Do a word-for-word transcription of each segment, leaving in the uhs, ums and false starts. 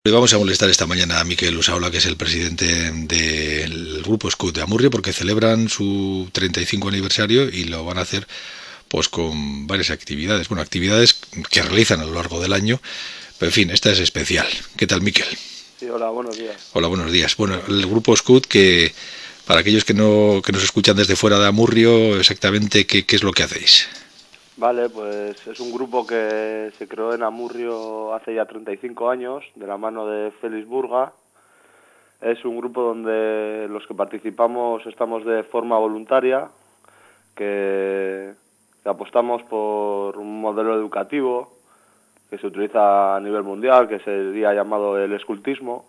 Le vamos a molestar esta mañana a Miquel Usaola, que es el presidente del Grupo Scout de Amurrio, porque celebran su treinta y cinco aniversario y lo van a hacer pues con varias actividades. Bueno, actividades que realizan a lo largo del año, pero en fin, esta es especial. ¿Qué tal, Miquel? Sí, hola, buenos días. Hola, buenos días. Bueno, el Grupo Scout, que para aquellos que no que nos escuchan desde fuera de Amurrio, exactamente qué, qué es lo que hacéis. Vale, pues es un grupo que se creó en Amurrio hace ya treinta y cinco años, de la mano de Félix Burga. Es un grupo donde los que participamos estamos de forma voluntaria, que, que apostamos por un modelo educativo que se utiliza a nivel mundial, que sería llamado el escultismo.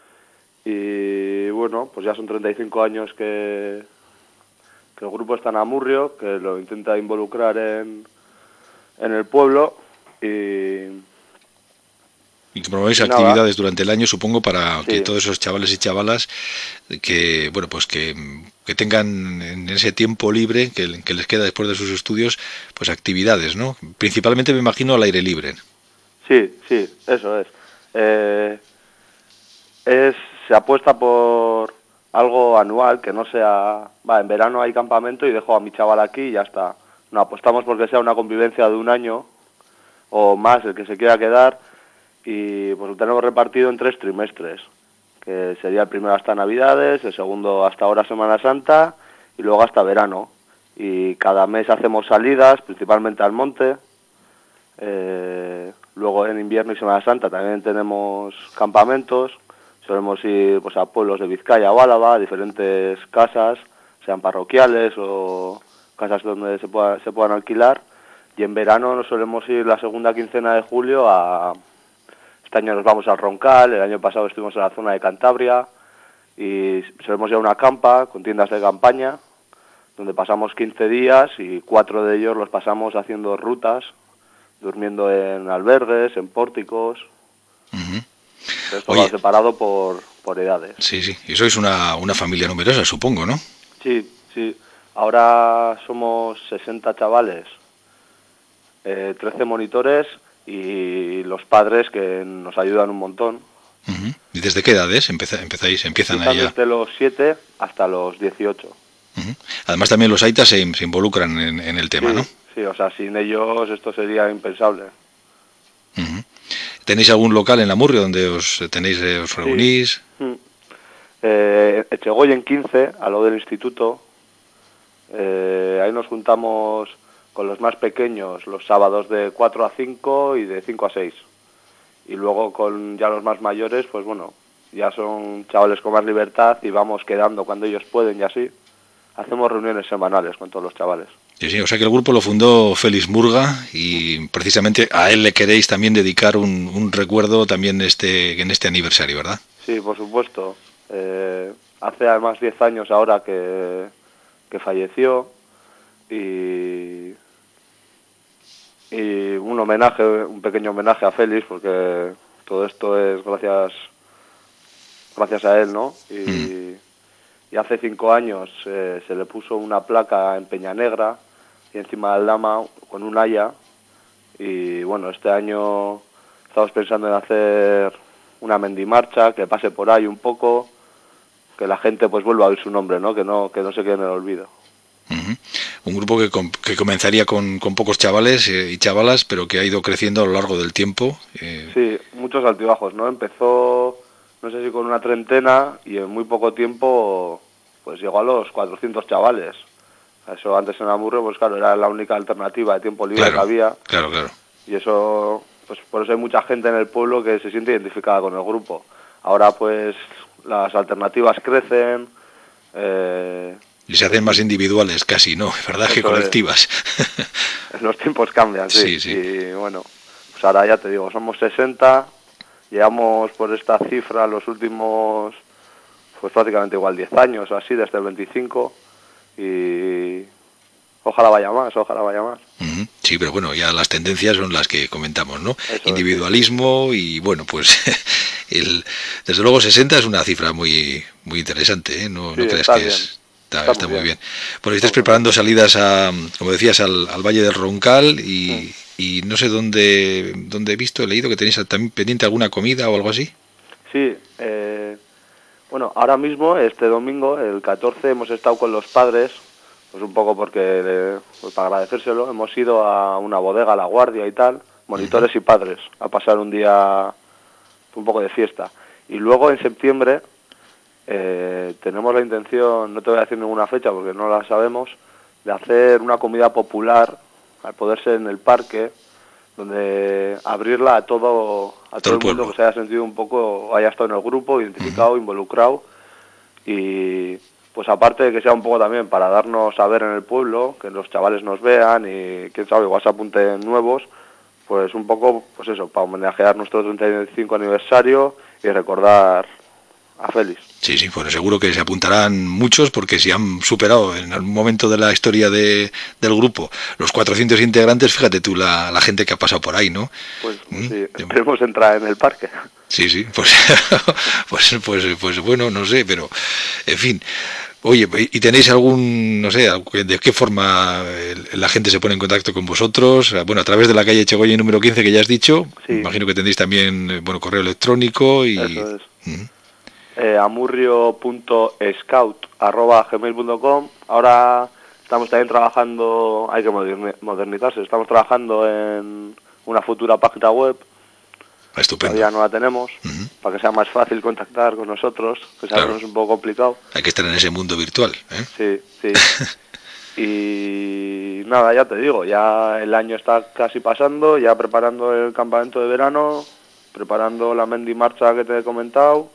Y bueno, pues ya son treinta y cinco años que, que el grupo está en Amurrio, que lo intenta involucrar en, en el pueblo y, Y que promovéis y nada, actividades durante el año, supongo, para que sí, todos esos chavales y chavalas que, bueno, pues que, que tengan en ese tiempo libre que, que les queda después de sus estudios, pues actividades, ¿no? Principalmente me imagino al aire libre. sí, sí, eso es. Eh, es se apuesta por algo anual, que no sea, va, en verano hay campamento y dejo a mi chaval aquí y ya está. No apostamos porque sea una convivencia de un año o más el que se quiera quedar y pues lo tenemos repartido en tres trimestres, que sería el primero hasta Navidades, el segundo hasta ahora Semana Santa y luego hasta verano. Y cada mes hacemos salidas, principalmente al monte. Eh, luego en invierno y Semana Santa también tenemos campamentos. Solemos ir pues a pueblos de Vizcaya o Álava, a diferentes casas, sean parroquiales o casas donde se, pueda, se puedan alquilar. Y en verano nos solemos ir la segunda quincena de julio a... Este año nos vamos al Roncal, el año pasado estuvimos en la zona de Cantabria y solemos ir a una campa con tiendas de campaña donde pasamos quince días y cuatro de ellos los pasamos haciendo rutas, durmiendo en albergues, en pórticos. Uh-huh. Esto va Oye, separado por, por edades. sí, sí, y sois una, una familia numerosa, supongo, ¿no? Sí, sí. Ahora somos sesenta chavales, eh, trece monitores y los padres que nos ayudan un montón. Uh-huh. ¿Y desde qué edades empeza, empezáis, empiezan Empiezan allá? desde los siete hasta los dieciocho. Uh-huh. Además también los aitas se, se involucran en, en el tema, ¿no? Sí, sí, o sea, sin ellos esto sería impensable. Uh-huh. ¿Tenéis algún local en Amurrio donde os tenéis, eh, os Sí. reunís? Mm. Eh, Echegoyen quince, a lo del instituto. Eh, ahí nos juntamos con los más pequeños los sábados de cuatro a cinco y de cinco a seis. Y luego con ya los más mayores, pues bueno, ya son chavales con más libertad y vamos quedando cuando ellos pueden y así. Hacemos reuniones semanales con todos los chavales. Sí, sí, o sea que el grupo lo fundó Félix Murga y precisamente a él le queréis también dedicar un, un recuerdo también este, en este aniversario, ¿verdad? Sí, por supuesto. Eh, hace además diez años ahora que, que falleció y, y un homenaje, un pequeño homenaje a Félix, porque todo esto es gracias gracias a él, ¿no? Y, mm. y hace cinco años eh, se le puso una placa en Peñanegra y encima del Lama con un haya. Y bueno, este año estamos pensando en hacer una mendimarcha que pase por ahí un poco, que la gente pues vuelva a oír su nombre, ¿no? Que no que no se quede en el olvido. Uh-huh. Un grupo que, com que comenzaría con, con pocos chavales eh, y chavalas, pero que ha ido creciendo a lo largo del tiempo. Eh... Sí, muchos altibajos, ¿no? Empezó, no sé si con una treintena y en muy poco tiempo pues llegó a los cuatrocientos chavales. Eso antes en Amurrio, pues claro, era la única alternativa de tiempo libre claro, que había. Claro, claro. Y eso, pues por eso hay mucha gente en el pueblo que se siente identificada con el grupo. Ahora pues las alternativas crecen. Eh, y se hacen más individuales casi, ¿no? ¿Verdad? Que colectivas. Es. Los tiempos cambian, sí. Sí, sí. Y bueno, pues ahora ya te digo, somos sesenta, llevamos por esta cifra los últimos, pues prácticamente igual diez años o así, desde el veinticinco, y ojalá vaya más, ojalá vaya más. Uh-huh. Sí, pero bueno, ya las tendencias son las que comentamos, ¿no? Eso Individualismo es, sí. Y bueno, pues el, desde luego sesenta es una cifra muy muy interesante, ¿eh? No, sí, no creas está que bien. es... Está, está, está muy muy bien. bien. Bueno, estás preparando salidas a, como decías, al, al Valle del Roncal y, sí. y no sé dónde, dónde he visto, he leído que tenéis también pendiente alguna comida o algo así. Sí, eh, bueno, ahora mismo, este domingo, el catorce, hemos estado con los padres, pues un poco porque, eh, pues para agradecérselo, hemos ido a una bodega, a La Guardia y tal, monitores y padres, a pasar un día un poco de fiesta. Y luego en septiembre eh, tenemos la intención, no te voy a decir ninguna fecha porque no la sabemos, de hacer una comida popular, al poder ser en el parque, donde abrirla a todo a todo, todo el mundo que se haya sentido un poco, haya estado en el grupo, identificado, uh-huh. involucrado, y pues aparte de que sea un poco también para darnos a ver en el pueblo, que los chavales nos vean y quién sabe, igual se apunten nuevos, pues un poco, pues eso, para homenajear nuestro treinta y cinco aniversario y recordar a Félix. Sí, sí, pues seguro que se apuntarán muchos porque si han superado en algún momento de la historia de, del grupo los cuatrocientos integrantes, fíjate tú la, la gente que ha pasado por ahí, ¿no? Pues ¿Mm? sí, esperemos entrar en el parque. Sí, sí, pues, pues, pues, pues bueno, no sé, pero en fin. Oye, ¿y tenéis algún, no sé, de qué forma la gente se pone en contacto con vosotros? Bueno, a través de la calle Echegoyen número quince que ya has dicho, sí. Imagino que tendréis también, bueno, correo electrónico y... Eso es. Uh-huh. Eh, amurrio punto scout arroba gmail punto com. Ahora estamos también trabajando, hay que modernizarse, estamos trabajando en una futura página web. Estupendo. Todavía no la tenemos, uh-huh. para que sea más fácil contactar con nosotros, que sabemos claro. Es un poco complicado. Hay que estar en ese mundo virtual, ¿eh? Sí, sí. Y nada, ya te digo, ya el año está casi pasando, ya preparando el campamento de verano, preparando la Mendy Marcha que te he comentado.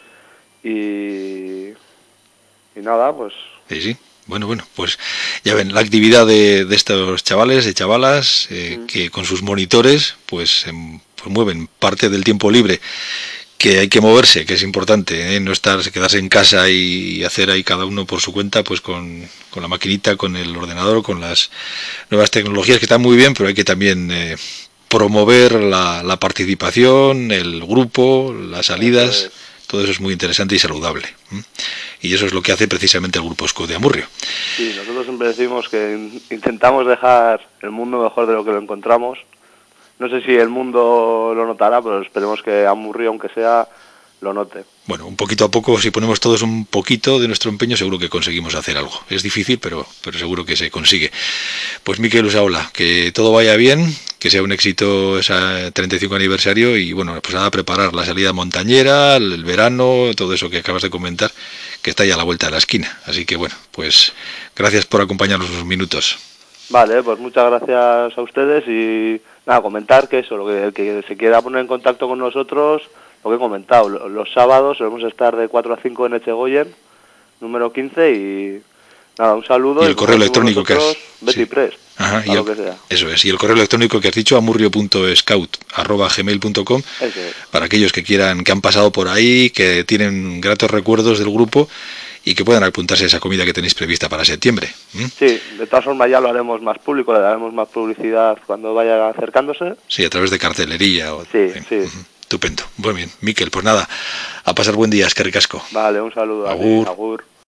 Y, y nada, pues... Sí, sí. Bueno, bueno, pues ya ven, la actividad de, de estos chavales, de chavalas, eh, mm. que con sus monitores, pues, eh, pues mueven parte del tiempo libre, que hay que moverse, que es importante, ¿eh? No estar, quedarse en casa y hacer ahí cada uno por su cuenta, pues con, con la maquinita, con el ordenador, con las nuevas tecnologías que están muy bien, pero hay que también eh, promover la, la participación, el grupo, las salidas... Todo eso es muy interesante y saludable. ¿Mm? Y eso es lo que hace precisamente el Grupo Scout de Amurrio. Sí, nosotros siempre decimos que intentamos dejar el mundo mejor de lo que lo encontramos. No sé si el mundo lo notará, pero esperemos que Amurrio, aunque sea, lo note. Bueno, un poquito a poco, si ponemos todos un poquito de nuestro empeño, seguro que conseguimos hacer algo. Es difícil, pero, pero seguro que se consigue. Pues Mikel Usaola, que todo vaya bien, que sea un éxito ese treinta y cinco aniversario y bueno, pues nada, preparar la salida montañera, el verano, todo eso que acabas de comentar, que está ya a la vuelta de la esquina. Así que bueno, pues gracias por acompañarnos unos minutos. Vale, pues muchas gracias a ustedes y nada, comentar que eso, lo que, el que se quiera poner en contacto con nosotros, lo que he comentado, los sábados solemos estar de cuatro a cinco en Echegoyen, número quince y nada, un saludo. Y el correo electrónico que has... Betty Press, Ajá, y el, que sea. Eso es, y el correo electrónico que has dicho, amurrio punto scout arroba gmail punto com, es. Para aquellos que quieran, que han pasado por ahí, que tienen gratos recuerdos del grupo y que puedan apuntarse a esa comida que tenéis prevista para septiembre. ¿Mm? Sí, de todas formas ya lo haremos más público, le daremos más publicidad cuando vaya acercándose. Sí, a través de cartelería. O, sí, eh, sí. Uh-huh. Estupendo. Muy bien, Mikel, pues nada, a pasar buen día, es que ricasco. Vale, un saludo. Agur. A ti, agur.